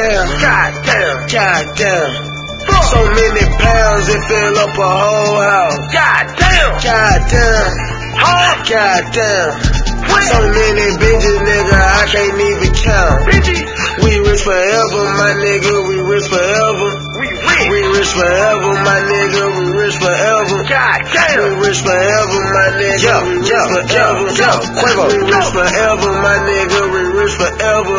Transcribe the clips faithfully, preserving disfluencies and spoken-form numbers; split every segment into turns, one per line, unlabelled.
damn, god damn, god damn. So many pounds, it fill up a whole house. God damn, god damn, huh? God damn. So many bitches, nigga, I can't even count. We rich forever, my nigga, we rich forever. We rich, we rich forever, my nigga, we rich forever. God damn, we rich forever, my nigga, yo, we rich yo, forever. Yo, yo, Quavo. We rich forever, my nigga, we rich forever.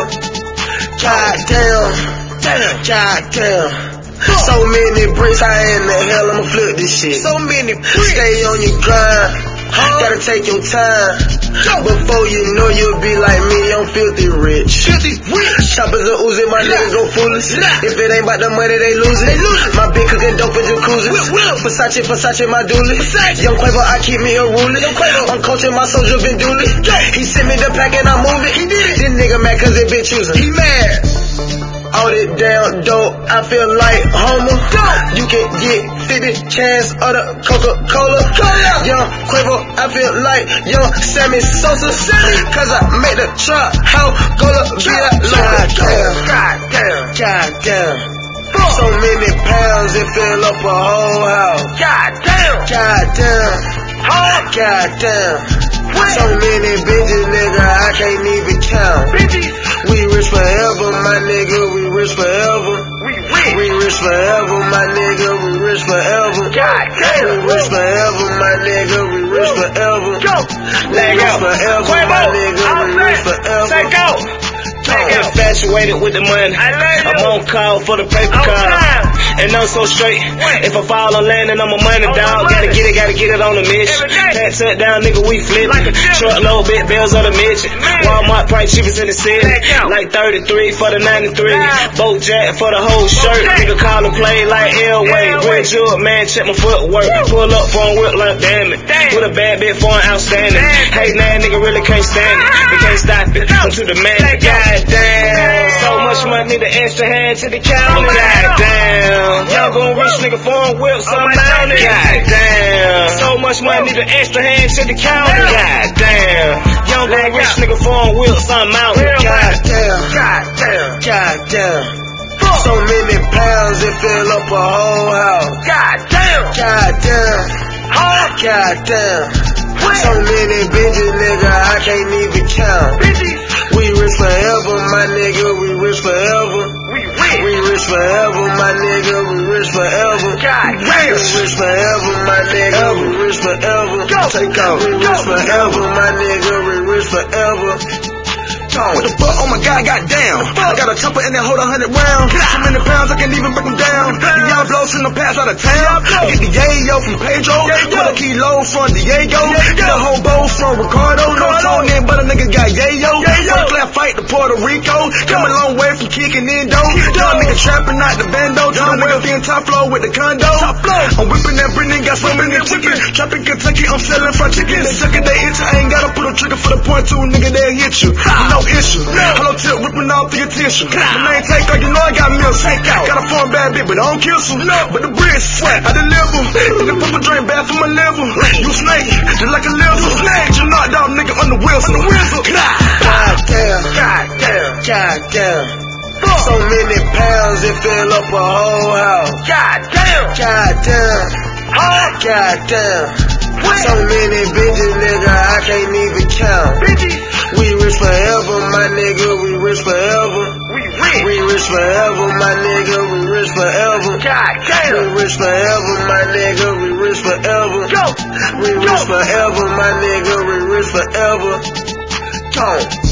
God damn, damn, god damn. So many bricks, how in the hell I'ma flip this shit? So many bricks. Stay on your grind, huh? Gotta take your time. Before you know you'll be like me, I'm filthy rich. Filthy rich. Choppers are oozing, my niggas go foolish. If it ain't about the money, they lose it. My bitch cooking dope in jacuzzi. Versace, Versace, my dually. Young Quavo, I keep me a ruler. I'm coaching my soldier, been dually. He sent me the pack and I move it. He did it. This nigga mad cause it been choosing. He mad. All it down dope, I feel like Homer. You can get fifty cans of the Coca-Cola. Young Quavo, I feel like young Sammy Sosa. Cause I make the trap house go to be a God damn, god damn, god damn. So many pounds, it fill up a whole house. God damn, god damn, huh? God damn. So many bitches, nigga, I can't even count. We rich forever, my nigga, we rich forever. We rich, we rich forever, my nigga, we rich forever. God damn, we rich forever, my nigga, we rich forever. Go, let go, forever, my nigga, we rich forever. Take out. I'm infatuated with the money. I'm on call for the paper card. And I'm so straight. If I fall on land, then I'm a money dog. Gotta get it, gotta get it on the mission. Pat set down, nigga, we flip. Truckload, big bills on the mission. Walmart price cheapest in the city. Like thirty-three for the ninety-three. Boat jack for the whole shirt. Nigga call and play like Elway. Bridge up, man, check my footwork. Pull up for a whip like damn it. With a bad bit for an outstanding. Hey, nah, nigga really can't stand it. We can't stop it. I'm to the man. God damn. So much money, the extra hand to the counter. God damn. Y'all gon' rich nigga foreign whips on mountain. God damn. So much money, the extra hand to the counter. God damn. Y'all gon' rich nigga foreign whips on mountain. God damn. God damn. God damn. So many pounds, it fill up a whole house. God damn. God damn. Huh? God damn. So many bitches, nigga, I can't even count. We rich forever, my nigga, we rich forever. We rich, we rich forever, my nigga, we rich forever. God damn, we rich forever, my nigga, we rich forever. Go, take off. We rich forever, my nigga, we rich forever. With the butt, oh my god, goddamn. I got a chopper in there, hold a hundred rounds. So many pounds, I can't even break them down. The young blows from the pass out of town. I get the yayo from Pedro. Put a kilo from Diego. Get a whole bowl from Ricardo. No tone in, but a nigga got yayo. First class fight to Puerto Rico. Come a long way from kicking in dough. Young nigga trapping out the bando. Young nigga being top floor with the condo. I'm whipping that Britney, got so many chicken. Trapping Kentucky, I'm selling fried chicken. They suck it, they itch. I ain't gotta put a trigger for the point two, nigga, they'll hit you. No issue. Hello tip ripping off the attention. My name take out, you know I got milk. Got a foreign bad bitch, but I don't kiss her. But the bread sweat, I deliver. And the purple drink bad for my liver. You snake, just like a liver. You knocked out nigga on the whistle. God damn, god damn, god damn. So many pounds, it fill up a whole house. God damn, god damn, huh? God damn. So many bitches, nigga, I can't even count. We rich forever, my nigga, we rich forever. We rich, we rich forever, my nigga, we rich forever. God damn, we rich forever, my nigga, we rich forever. Go, we rich forever, my nigga, we rich forever. Go.